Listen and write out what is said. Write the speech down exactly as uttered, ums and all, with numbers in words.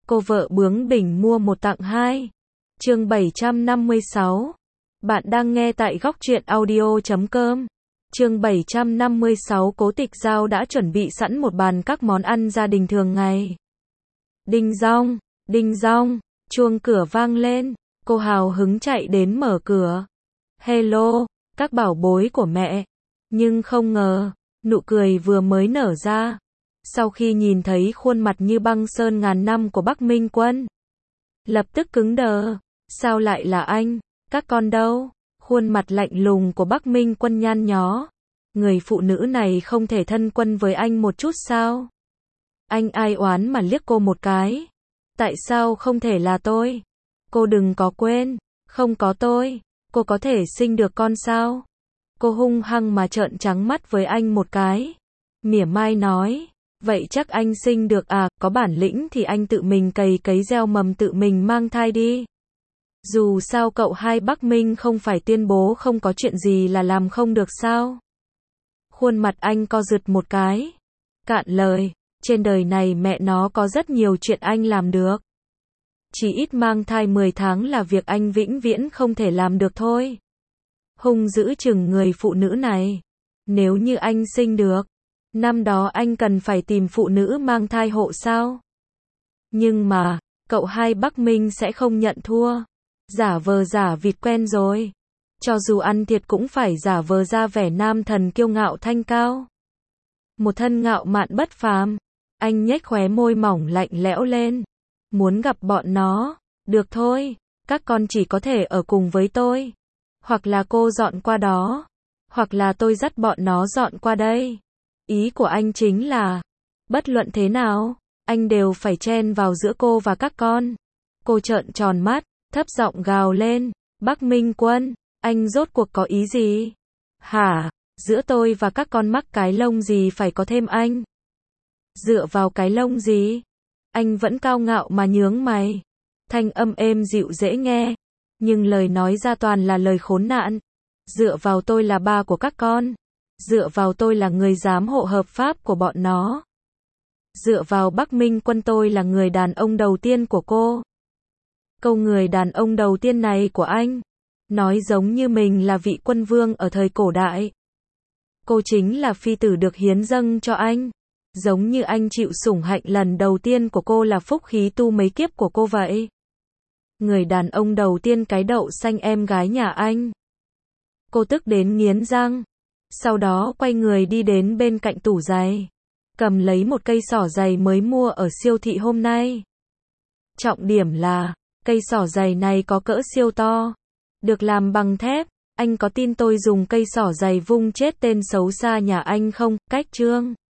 Cô vợ bướng bỉnh mua một tặng hai. Chương bảy trăm năm mươi sáu. Bạn đang nghe tại góc truyện audio chấm com. Chương bảy trăm năm mươi sáu. Cố Tịch Giao đã chuẩn bị sẵn một bàn các món ăn gia đình thường ngày. Đinh dong, đinh dong, chuông cửa vang lên, cô hào hứng chạy đến mở cửa. Hello, các bảo bối của mẹ. Nhưng không ngờ, nụ cười vừa mới nở ra, sau khi nhìn thấy khuôn mặt như băng sơn ngàn năm của Bắc Minh Quân, lập tức cứng đờ. Sao lại là anh? Các con đâu? Khuôn mặt lạnh lùng của Bắc Minh Quân nhăn nhó. Người phụ nữ này không thể thân quân với anh một chút sao? Anh ai oán mà liếc cô một cái. Tại sao không thể là tôi? Cô đừng có quên, không có tôi, cô có thể sinh được con sao? Cô hung hăng mà trợn trắng mắt với anh một cái. Mỉa mai nói, vậy chắc anh sinh được à, có bản lĩnh thì anh tự mình cày cấy gieo mầm tự mình mang thai đi. Dù sao cậu hai Bắc Minh không phải tuyên bố không có chuyện gì là làm không được sao? Khuôn mặt anh co giật một cái. Cạn lời, trên đời này mẹ nó có rất nhiều chuyện anh làm được. Chỉ ít mang thai mười tháng là việc anh vĩnh viễn không thể làm được thôi. Hung dữ chừng người phụ nữ này. Nếu như anh sinh được, năm đó anh cần phải tìm phụ nữ mang thai hộ sao? Nhưng mà, cậu hai Bắc Minh sẽ không nhận thua. Giả vờ giả vịt quen rồi. Cho dù ăn thiệt cũng phải giả vờ ra vẻ nam thần kiêu ngạo thanh cao. Một thân ngạo mạn bất phàm. Anh nhếch khóe môi mỏng lạnh lẽo lên. Muốn gặp bọn nó, được thôi, các con chỉ có thể ở cùng với tôi. Hoặc là cô dọn qua đó, hoặc là tôi dắt bọn nó dọn qua đây. Ý của anh chính là, bất luận thế nào, anh đều phải chen vào giữa cô và các con. Cô trợn tròn mắt, thấp giọng gào lên, Bắc Minh Quân, anh rốt cuộc có ý gì? Hả, giữa tôi và các con mắc cái lông gì phải có thêm anh? Dựa vào cái lông gì? Anh vẫn cao ngạo mà nhướng mày. Thanh âm êm dịu dễ nghe, nhưng lời nói ra toàn là lời khốn nạn. Dựa vào tôi là ba của các con. Dựa vào tôi là người giám hộ hợp pháp của bọn nó. Dựa vào Bắc Minh Quân tôi là người đàn ông đầu tiên của cô. Câu người đàn ông đầu tiên này của anh, nói giống như mình là vị quân vương ở thời cổ đại. Cô chính là phi tử được hiến dâng cho anh. Giống như anh chịu sủng hạnh lần đầu tiên của cô là phúc khí tu mấy kiếp của cô vậy. Người đàn ông đầu tiên cái đậu xanh em gái nhà anh. Cô tức đến nghiến răng. Sau đó quay người đi đến bên cạnh tủ giày. Cầm lấy một cây xỏ giày mới mua ở siêu thị hôm nay. Trọng điểm là, cây xỏ giày này có cỡ siêu to. Được làm bằng thép. Anh có tin tôi dùng cây xỏ giày vung chết tên xấu xa nhà anh không? Cách chương.